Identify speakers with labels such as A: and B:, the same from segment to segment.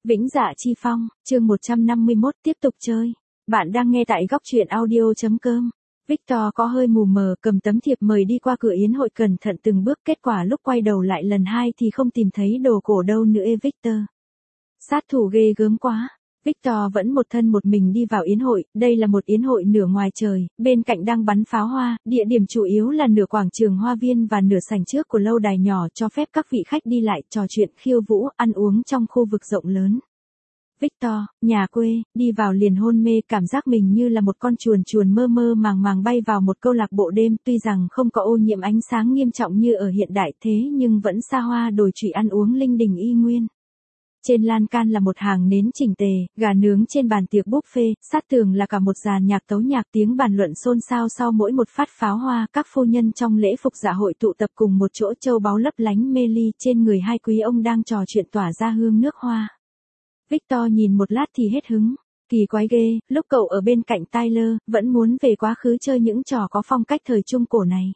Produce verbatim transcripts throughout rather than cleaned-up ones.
A: Vĩnh Dạ Chi Phong, chương một trăm năm mươi mốt tiếp tục chơi. Bạn đang nghe tại góc truyện audio chấm com. Victor có hơi mù mờ cầm tấm thiệp mời đi qua cửa yến hội cẩn thận từng bước, kết quả lúc quay đầu lại lần hai thì không tìm thấy đồ cổ đâu nữa. Victor. Sát thủ ghê gớm quá. Victor vẫn một thân một mình đi vào yến hội, đây là một yến hội nửa ngoài trời, bên cạnh đang bắn pháo hoa, địa điểm chủ yếu là nửa quảng trường hoa viên và nửa sảnh trước của lâu đài nhỏ cho phép các vị khách đi lại, trò chuyện, khiêu vũ, ăn uống trong khu vực rộng lớn. Victor, nhà quê, đi vào liền hôn mê, cảm giác mình như là một con chuồn chuồn mơ mơ màng màng bay vào một câu lạc bộ đêm, tuy rằng không có ô nhiễm ánh sáng nghiêm trọng như ở hiện đại thế nhưng vẫn xa hoa đồi trụy, ăn uống linh đình y nguyên. Trên lan can là một hàng nến chỉnh tề, gà nướng trên bàn tiệc buffet, sát tường là cả một dàn nhạc tấu nhạc, tiếng bàn luận xôn xao sau mỗi một phát pháo hoa, các phu nhân trong lễ phục dạ hội tụ tập cùng một chỗ, châu báu lấp lánh mê ly, trên người hai quý ông đang trò chuyện tỏa ra hương nước hoa. Victor nhìn một lát thì hết hứng. Kỳ quái ghê, lúc cậu ở bên cạnh Tyler, vẫn muốn về quá khứ chơi những trò có phong cách thời trung cổ này.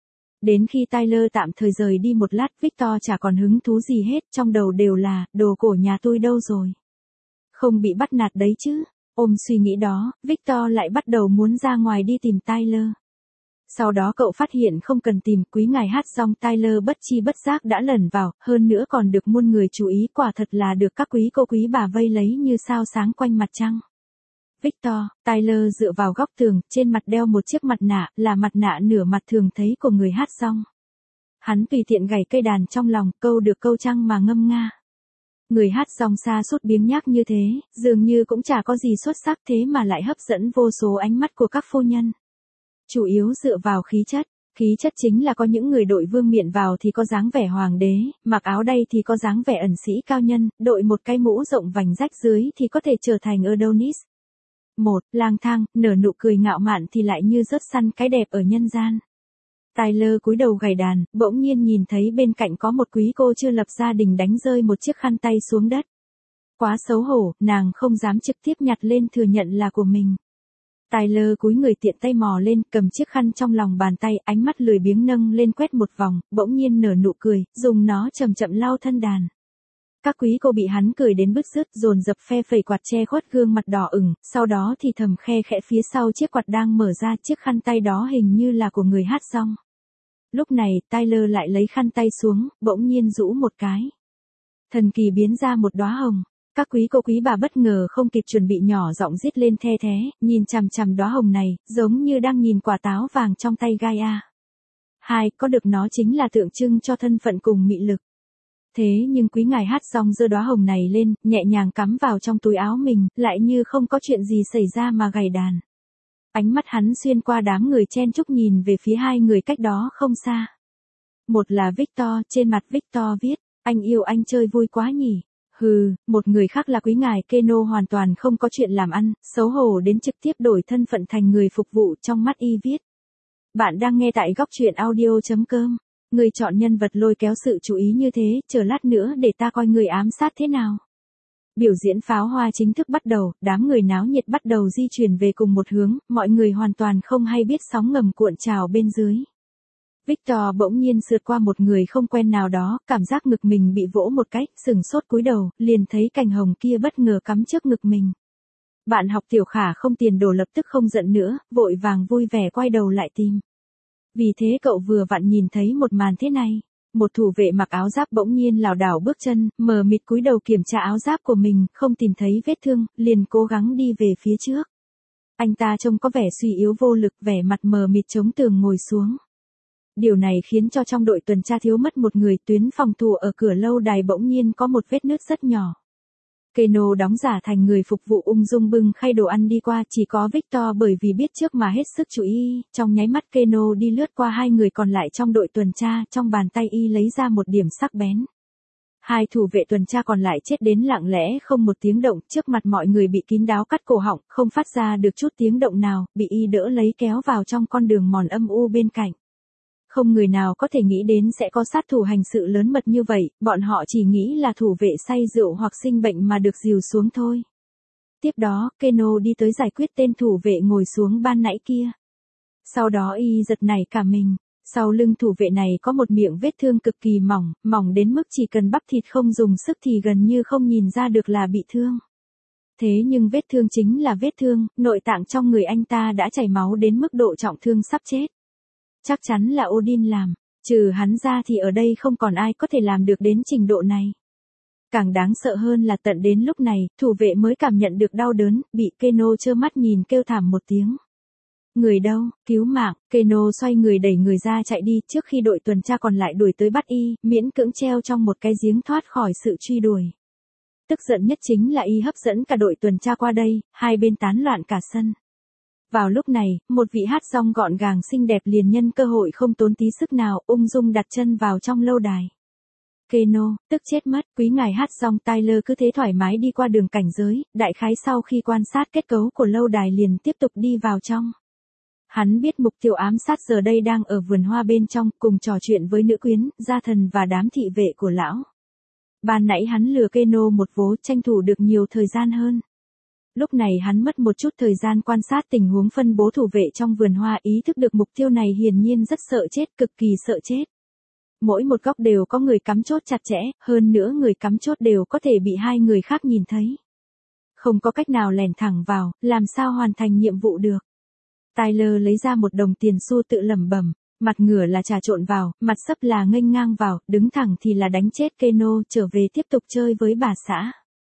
A: Đến khi Tyler tạm thời rời đi một lát, Victor chả còn hứng thú gì hết, trong đầu đều là, đồ cổ nhà tôi đâu rồi? Không bị bắt nạt đấy chứ? Ôm suy nghĩ đó, Victor lại bắt đầu muốn ra ngoài đi tìm Tyler. Sau đó cậu phát hiện không cần tìm, quý ngài hát xong Tyler bất chi bất giác đã lẩn vào, hơn nữa còn được muôn người chú ý, quả thật là được các quý cô quý bà vây lấy như sao sáng quanh mặt trăng. Victor, Tyler dựa vào góc tường, trên mặt đeo một chiếc mặt nạ, là mặt nạ nửa mặt thường thấy của người hát xong. Hắn tùy tiện gảy cây đàn trong lòng, câu được câu trăng mà ngâm nga. Người hát xong xa sút biếng nhác như thế, dường như cũng chả có gì xuất sắc thế mà lại hấp dẫn vô số ánh mắt của các phu nhân. Chủ yếu dựa vào khí chất. Khí chất chính là có những người đội vương miện vào thì có dáng vẻ hoàng đế, mặc áo đay thì có dáng vẻ ẩn sĩ cao nhân, đội một cái mũ rộng vành rách dưới thì có thể trở thành Adonis. Một, lang thang, nở nụ cười ngạo mạn thì lại như rớt săn cái đẹp ở nhân gian. Tyler cúi đầu gảy đàn, bỗng nhiên nhìn thấy bên cạnh có một quý cô chưa lập gia đình đánh rơi một chiếc khăn tay xuống đất. Quá xấu hổ, nàng không dám trực tiếp nhặt lên thừa nhận là của mình. Tyler cúi người tiện tay mò lên, cầm chiếc khăn trong lòng bàn tay, ánh mắt lười biếng nâng lên quét một vòng, bỗng nhiên nở nụ cười, dùng nó chậm chậm lau thân đàn. Các quý cô bị hắn cười đến bứt rứt, dồn dập phe phẩy quạt che khuất gương mặt đỏ ửng, sau đó thì thầm khe khẽ phía sau chiếc quạt đang mở ra, chiếc khăn tay đó hình như là của người hát xong. Lúc này, Tyler lại lấy khăn tay xuống, bỗng nhiên rũ một cái. Thần kỳ biến ra một đóa hồng. Các quý cô quý bà bất ngờ không kịp chuẩn bị nhỏ giọng rít lên the thé, nhìn chằm chằm đóa hồng này, giống như đang nhìn quả táo vàng trong tay Gaia. Hai, có được nó chính là tượng trưng cho thân phận cùng mị lực. Thế nhưng quý ngài hát xong giơ đóa hồng này lên, nhẹ nhàng cắm vào trong túi áo mình, lại như không có chuyện gì xảy ra mà gảy đàn. Ánh mắt hắn xuyên qua đám người chen chúc nhìn về phía hai người cách đó không xa. Một là Victor, trên mặt Victor viết, anh yêu anh chơi vui quá nhỉ. Hừ, một người khác là quý ngài Keno hoàn toàn không có chuyện làm ăn, xấu hổ đến trực tiếp đổi thân phận thành người phục vụ, trong mắt y viết. Bạn đang nghe tại góc truyện audio chấm com. Người chọn nhân vật lôi kéo sự chú ý như thế, chờ lát nữa để ta coi người ám sát thế nào. Biểu diễn pháo hoa chính thức bắt đầu, đám người náo nhiệt bắt đầu di chuyển về cùng một hướng, mọi người hoàn toàn không hay biết sóng ngầm cuộn trào bên dưới. Victor bỗng nhiên sượt qua một người không quen nào đó, cảm giác ngực mình bị vỗ một cái, sừng sốt cúi đầu, liền thấy cành hồng kia bất ngờ cắm trước ngực mình. Bạn học tiểu khả không tiền đồ lập tức không giận nữa, vội vàng vui vẻ quay đầu lại tìm. Vì thế cậu vừa vặn nhìn thấy một màn thế này. Một thủ vệ mặc áo giáp bỗng nhiên lảo đảo bước chân, mờ mịt cúi đầu kiểm tra áo giáp của mình, không tìm thấy vết thương, liền cố gắng đi về phía trước. Anh ta trông có vẻ suy yếu vô lực, vẻ mặt mờ mịt chống tường ngồi xuống. Điều này khiến cho trong đội tuần tra thiếu mất một người, tuyến phòng thủ ở cửa lâu đài bỗng nhiên có một vết nứt rất nhỏ. Keno đóng giả thành người phục vụ ung dung bưng khay đồ ăn đi qua, chỉ có Victor bởi vì biết trước mà hết sức chú ý, trong nháy mắt Keno đi lướt qua hai người còn lại trong đội tuần tra, trong bàn tay y lấy ra một điểm sắc bén. Hai thủ vệ tuần tra còn lại chết đến lặng lẽ không một tiếng động, trước mặt mọi người bị kín đáo cắt cổ họng, không phát ra được chút tiếng động nào, bị y đỡ lấy kéo vào trong con đường mòn âm u bên cạnh. Không người nào có thể nghĩ đến sẽ có sát thủ hành sự lớn mật như vậy, bọn họ chỉ nghĩ là thủ vệ say rượu hoặc sinh bệnh mà được dìu xuống thôi. Tiếp đó, Keno đi tới giải quyết tên thủ vệ ngồi xuống ban nãy kia. Sau đó y giật nảy cả mình, Sau lưng thủ vệ này có một miệng vết thương cực kỳ mỏng, mỏng đến mức chỉ cần bắp thịt không dùng sức thì gần như không nhìn ra được là bị thương. Thế nhưng vết thương chính là vết thương, nội tạng trong người anh ta đã chảy máu đến mức độ trọng thương sắp chết. Chắc chắn là Odin làm, trừ hắn ra thì ở đây không còn ai có thể làm được đến trình độ này. Càng đáng sợ hơn là tận đến lúc này, thủ vệ mới cảm nhận được đau đớn, bị Keno trơ mắt nhìn kêu thảm một tiếng. Người đâu, cứu mạng, Keno xoay người đẩy người ra chạy đi trước khi đội tuần tra còn lại đuổi tới bắt y, miễn cưỡng treo trong một cái giếng thoát khỏi sự truy đuổi. Tức giận nhất chính là y hấp dẫn cả đội tuần tra qua đây, hai bên tán loạn cả sân. Vào lúc này, một vị hát rong gọn gàng xinh đẹp liền nhân cơ hội không tốn tí sức nào, ung dung đặt chân vào trong lâu đài. Keno, tức chết mất, quý ngài hát rong Tyler cứ thế thoải mái đi qua đường cảnh giới, đại khái sau khi quan sát kết cấu của lâu đài liền tiếp tục đi vào trong. Hắn biết mục tiêu ám sát giờ đây đang ở vườn hoa bên trong, cùng trò chuyện với nữ quyến, gia thần và đám thị vệ của lão. Ban nãy hắn lừa Keno một vố, tranh thủ được nhiều thời gian hơn. Lúc này hắn mất một chút thời gian quan sát tình huống phân bố thủ vệ trong vườn hoa, ý thức được mục tiêu này hiển nhiên rất sợ chết, cực kỳ sợ chết. Mỗi một góc đều có người cắm chốt chặt chẽ, hơn nữa người cắm chốt đều có thể bị hai người khác nhìn thấy. Không có cách nào lẻn thẳng vào, làm sao hoàn thành nhiệm vụ được. Tyler lấy ra một đồng tiền xu tự lẩm bẩm, mặt ngửa là trà trộn vào, mặt sấp là nghênh ngang vào, đứng thẳng thì là đánh chết Keno, trở về tiếp tục chơi với bà xã.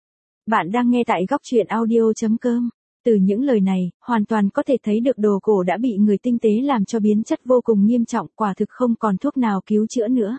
A: Bạn đang nghe tại góc truyện audio chấm com. Từ những lời này, hoàn toàn có thể thấy được đồ cổ đã bị người tinh tế làm cho biến chất vô cùng nghiêm trọng, quả thực không còn thuốc nào cứu chữa nữa.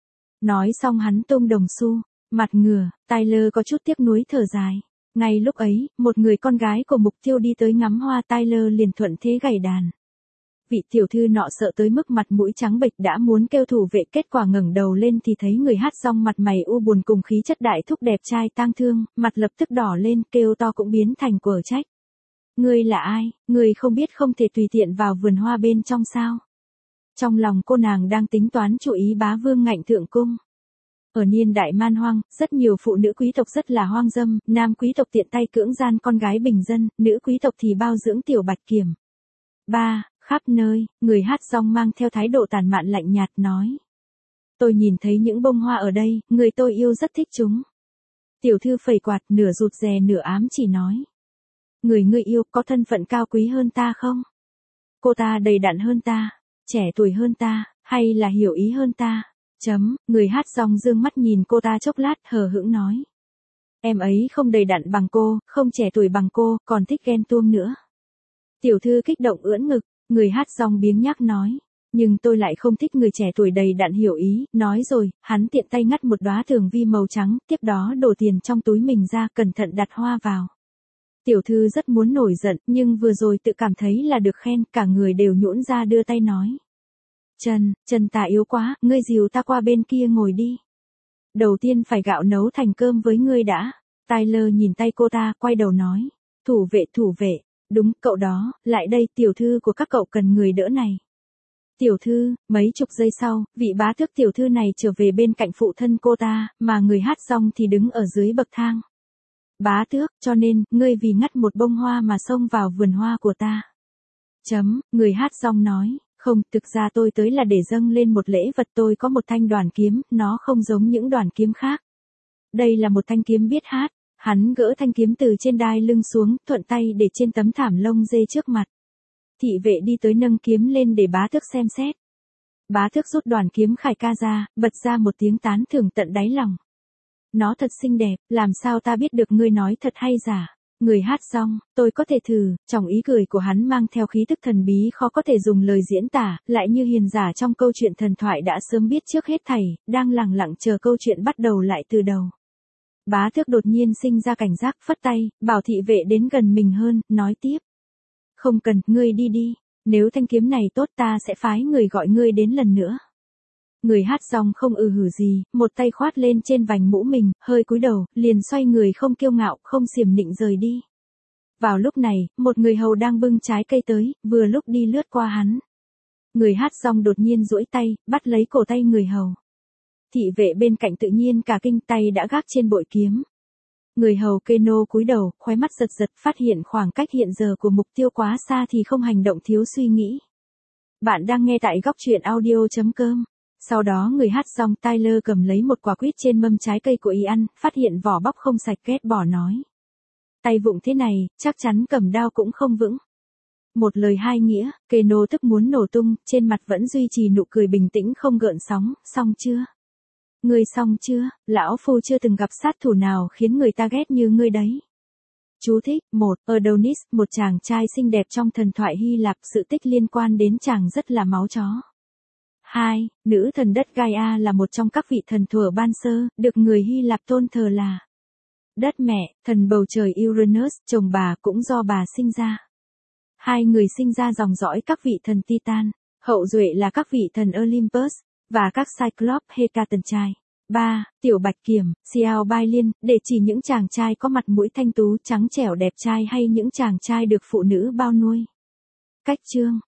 A: Nói xong hắn tung đồng xu, mặt ngửa, Tyler có chút tiếc nuối thở dài. Ngay lúc ấy, một người con gái của mục tiêu đi tới ngắm hoa, Tyler liền thuận thế gảy đàn. Vị tiểu thư nọ sợ tới mức mặt mũi trắng bệch đã muốn kêu thủ vệ, kết quả ngẩng đầu lên thì thấy người hát rong mặt mày u buồn cùng khí chất đại thúc đẹp trai tang thương, mặt lập tức đỏ lên, kêu to cũng biến thành quở trách. Ngươi là ai, ngươi không biết không thể tùy tiện vào vườn hoa bên trong sao? Trong lòng cô nàng đang tính toán chú ý bá vương ngạnh thượng cung. Ở niên đại man hoang, rất nhiều phụ nữ quý tộc rất là hoang dâm, nam quý tộc tiện tay cưỡng gian con gái bình dân, nữ quý tộc thì bao dưỡng tiểu bạch kiểm. ba. Khắp nơi, người hát rong mang theo thái độ tàn mạn lạnh nhạt nói. Tôi nhìn thấy những bông hoa ở đây, người tôi yêu rất thích chúng. Tiểu thư phẩy quạt, nửa rụt rè nửa ám chỉ nói. Người ngươi yêu có thân phận cao quý hơn ta không? Cô ta đầy đặn hơn ta, trẻ tuổi hơn ta, hay là hiểu ý hơn ta? Chấm, người hát rong dương mắt nhìn cô ta chốc lát, hờ hững nói. Em ấy không đầy đặn bằng cô, không trẻ tuổi bằng cô, còn thích ghen tuông nữa. Tiểu thư kích động ưỡn ngực, người hát rong biếng nhác nói. Nhưng tôi lại không thích người trẻ tuổi đầy đặn hiểu ý, nói rồi, hắn tiện tay ngắt một đóa thường vi màu trắng, tiếp đó đổ tiền trong túi mình ra, cẩn thận đặt hoa vào. Tiểu thư rất muốn nổi giận, nhưng vừa rồi tự cảm thấy là được khen, cả người đều nhũn ra đưa tay nói. Trần, Trần ta yếu quá, ngươi dìu ta qua bên kia ngồi đi. Đầu tiên phải gạo nấu thành cơm với ngươi đã. Tyler nhìn tay cô ta, quay đầu nói. Thủ vệ, thủ vệ, đúng, cậu đó, lại đây, tiểu thư của các cậu cần người đỡ này. Tiểu thư, mấy chục giây sau, vị bá tước tiểu thư này trở về bên cạnh phụ thân cô ta, mà người hát rong thì đứng ở dưới bậc thang. Bá tước, cho nên, ngươi vì ngắt một bông hoa mà xông vào vườn hoa của ta. Chấm, người hát rong nói. Không, thực ra tôi tới là để dâng lên một lễ vật, tôi có một thanh đoàn kiếm, nó không giống những đoàn kiếm khác. Đây là một thanh kiếm biết hát, hắn gỡ thanh kiếm từ trên đai lưng xuống, thuận tay để trên tấm thảm lông dê trước mặt. Thị vệ đi tới nâng kiếm lên để bá tước xem xét. Bá tước rút đoàn kiếm khải ca ra, bật ra một tiếng tán thưởng tận đáy lòng. Nó thật xinh đẹp, làm sao ta biết được ngươi nói thật hay giả? Người hát xong, tôi có thể thử, trong ý cười của hắn mang theo khí tức thần bí khó có thể dùng lời diễn tả, lại như hiền giả trong câu chuyện thần thoại đã sớm biết trước hết thảy, đang lẳng lặng chờ câu chuyện bắt đầu lại từ đầu. Bá tước đột nhiên sinh ra cảnh giác, phất tay, bảo thị vệ đến gần mình hơn, nói tiếp. Không cần, ngươi đi đi, nếu thanh kiếm này tốt ta sẽ phái người gọi ngươi đến lần nữa. Người hát rong không ừ hử gì, một tay khoát lên trên vành mũ mình, hơi cúi đầu, liền xoay người không kiêu ngạo, không xiểm nịnh rời đi. Vào lúc này, một người hầu đang bưng trái cây tới, vừa lúc đi lướt qua hắn. Người hát rong đột nhiên duỗi tay, bắt lấy cổ tay người hầu. Thị vệ bên cạnh tự nhiên cả kinh, tay đã gác trên bội kiếm. Người hầu Keno cúi đầu, khóe mắt giật giật, phát hiện khoảng cách hiện giờ của mục tiêu quá xa thì không hành động thiếu suy nghĩ. Bạn đang nghe tại góc truyện audio chấm com. Sau đó người hát xong Tyler cầm lấy một quả quýt trên mâm trái cây của y ăn, phát hiện vỏ bóc không sạch ghét bỏ nói. Tay vụng thế này, chắc chắn cầm đao cũng không vững. Một lời hai nghĩa, Keno tức muốn nổ tung, trên mặt vẫn duy trì nụ cười bình tĩnh không gợn sóng, xong chưa? Ngươi xong chưa, lão phu chưa từng gặp sát thủ nào khiến người ta ghét như ngươi đấy. Chú thích, một, Adonis, một chàng trai xinh đẹp trong thần thoại Hy Lạp, sự tích liên quan đến chàng rất là máu chó. hai, nữ thần đất Gaia là một trong các vị thần thuở ban sơ, được người Hy Lạp tôn thờ là đất mẹ, thần bầu trời Uranus, chồng bà cũng do bà sinh ra. Hai người sinh ra dòng dõi các vị thần Titan, hậu duệ là các vị thần Olympus, và các Cyclops Hecatan trai. ba. Tiểu Bạch Kiểm, Xiao Bai Liên, để chỉ những chàng trai có mặt mũi thanh tú trắng trẻo đẹp trai hay những chàng trai được phụ nữ bao nuôi. Cách chương,